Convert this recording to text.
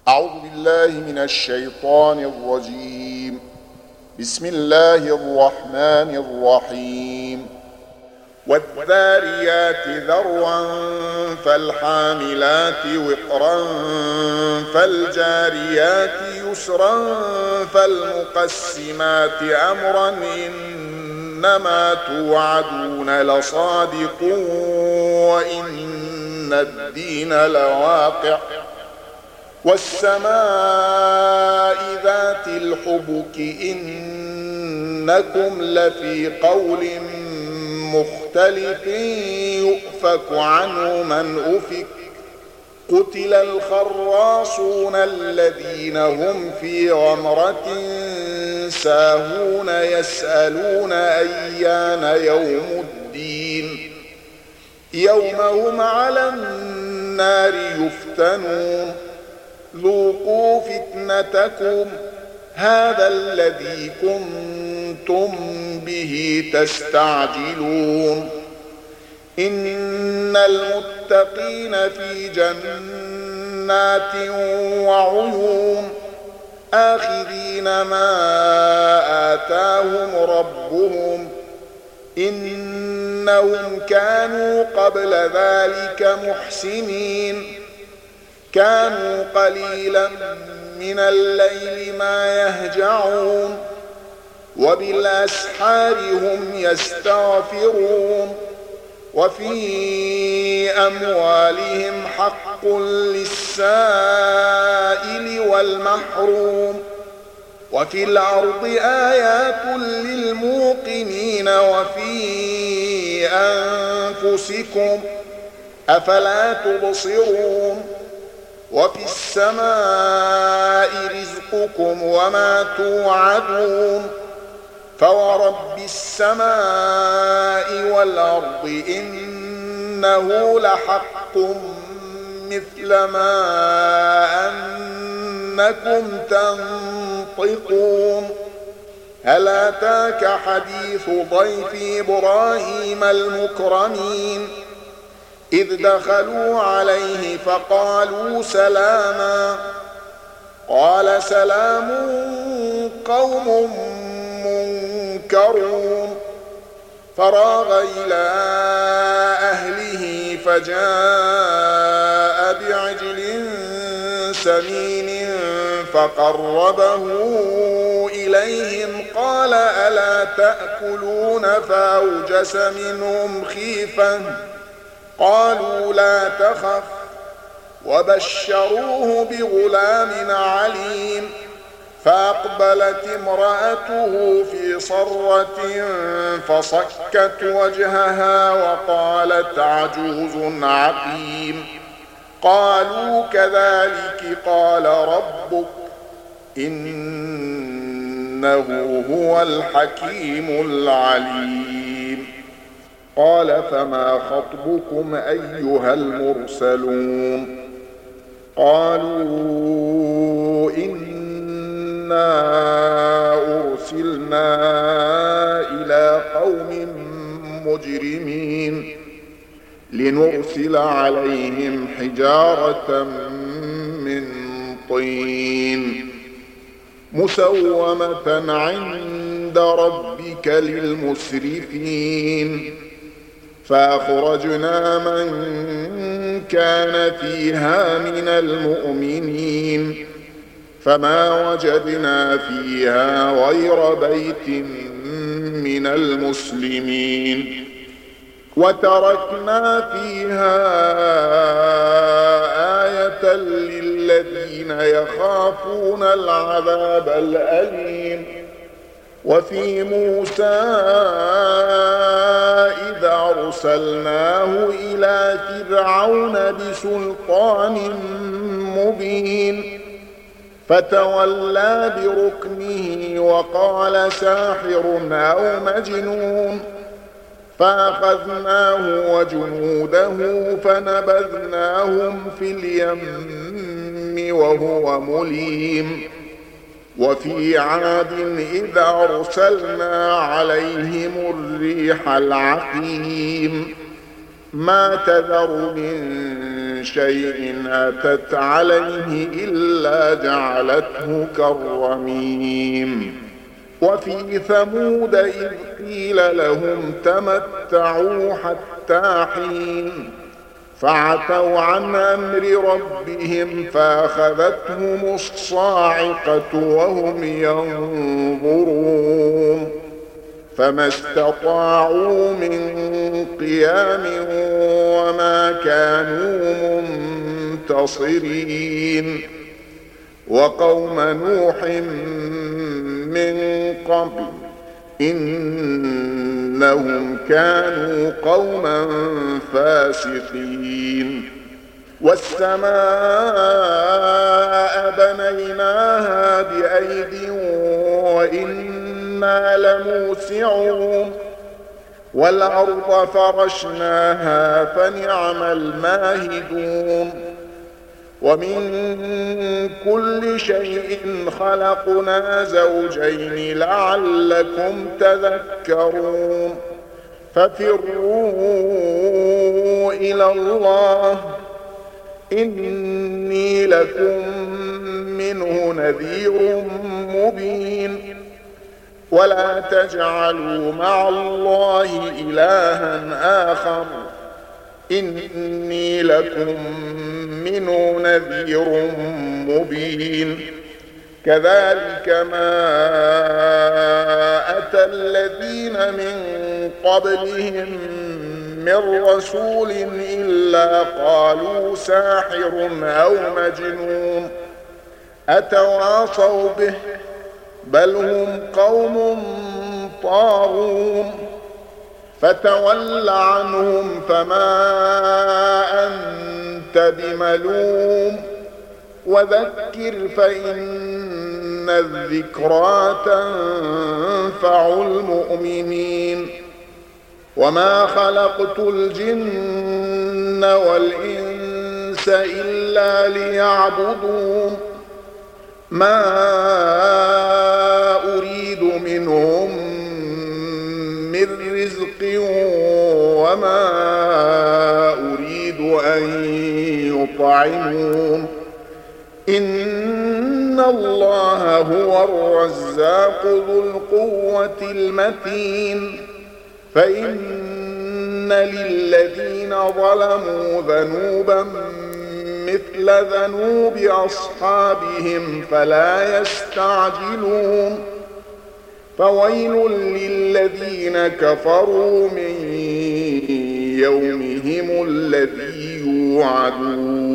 أعوذ بالله من الشيطان الرجيم. بسم الله الرحمن الرحيم. والذاريات ذروا فالحاملات وقرا فالجاريات يسرا فالمقسمات أمرا إنما توعدون لصادق وإن الدين لواقع والسماء ذات الحبك إنكم لفي قول مختلف يؤفك عنه من أفك قتل الخراصون الذين هم في غمرة ساهون يسألون أيان يوم الدين يوم هم على النار يفتنون ذوقوا فتنتكم هذا الذي كنتم به تستعجلون إن المتقين في جنات وعيون آخذين ما آتاهم ربهم إنهم كانوا قبل ذلك محسنين كانوا قليلا من الليل ما يهجعون وبالأسحار هم يستغفرون وفي أموالهم حق للسائل والمحروم وفي الأرض آيات للموقنين وفي أنفسكم أفلا تبصرون وفي السماء رزقكم وما توعدون فورب السماء والأرض إنه لحق مثل ما أنكم تنطقون هل أتاك حديث ضيف إبراهيم المكرمين إذ دخلوا عليه فقالوا سلاما قال سلام قوم منكرون فراغ إلى أهله فجاء بعجل سمين فقربه إليهم قال ألا تأكلون فأوجس منهم خيفة قالوا لا تخف وبشروه بغلام عليم فأقبلت امرأته في صرة فصكت وجهها وقالت عجوز عقيم قالوا كذلك قال ربك إنه هو الحكيم العليم قال فما خطبكم أيها المرسلون قالوا إنا أرسلنا إلى قوم مجرمين لنرسل عليهم حجارة من طين مسومة عند ربك للمسرفين فأخرجنا من كان فيها من المؤمنين فما وجدنا فيها غير بيت من المسلمين وتركنا فيها آية للذين يخافون العذاب الأليم وفي موسى إذا أرسلناه إلى فرعون بسلطان مبين فتولى بركنه وقال ساحر أو مجنون فأخذناه وجنوده فنبذناهم في اليم وهو مليم وفي عاد إذا أرسلنا عليهم الريح العقيم ما تذر من شيء أتت عليه إلا جعلته كالرميم. وفي ثمود إذ قيل لهم تمتعوا حتى حين فعتوا عن أمر ربهم فأخذتهم الصاعقة وهم ينظرون فما استطاعوا من قيام وما كانوا منتصرين. وقوم نوح من قبل إنهم كانوا قوما فاسقين. والسماء بنيناها بأيد وإنا لموسعون والأرض فرشناها فنعم الماهدون. ومن كل شيء خلقنا زوجين لعلكم تذكرون. ففروا إلى الله إني لكم منه نذير مبين. ولا تجعلوا مع الله إلها آخر إني لكم منه نذير مبين. كذلك ما أتى الذين من قبلهم من رسول إلا قالوا ساحر أو مجنون أتواصوا به بل هم قوم طاغون. فتول عنهم فما أنت بملوم وذكر فإن الذكرى تنفع المؤمنين. وما خلقت الجن والإنس إلا ليعبدون ما أريد منهم من رزق وما أريد أن يطعمون إن الله هو الرزاق ذو القوة المتين. فإن للذين ظلموا ذنوبا مثل ذنوب أصحابهم فلا يستعجلون. فويل للذين كفروا من يومهم الذي يوعدون.